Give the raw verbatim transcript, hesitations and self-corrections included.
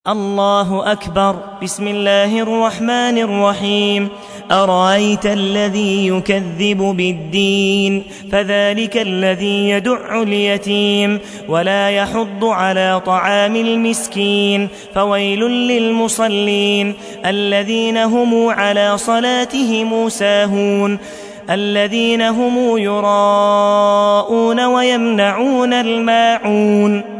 الله أكبر. بسم الله الرحمن الرحيم. أرأيت الذي يكذب بالدين فذلك الذي يدع اليتيم ولا يحض على طعام المسكين فويل للمصلين الذين هم على صلاتهم ساهون الذين هم يراءون ويمنعون الماعون